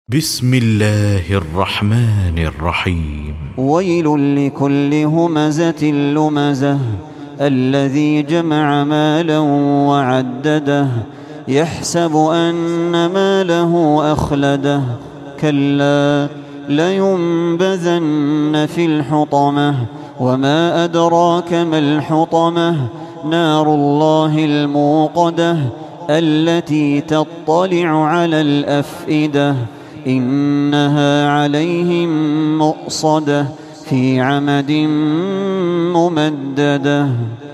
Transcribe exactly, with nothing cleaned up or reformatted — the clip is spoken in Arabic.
بسم الله الرحمن الرحيم. ويل لكل همزة لمزة الذي جمع مالا وعدده يحسب أن ماله أخلده كلا لينبذن في الحطمة وما أدراك ما الحطمة نار الله الموقدة التي تطلع على الأفئدة إنها عليهم مؤصدة في عمد ممددة.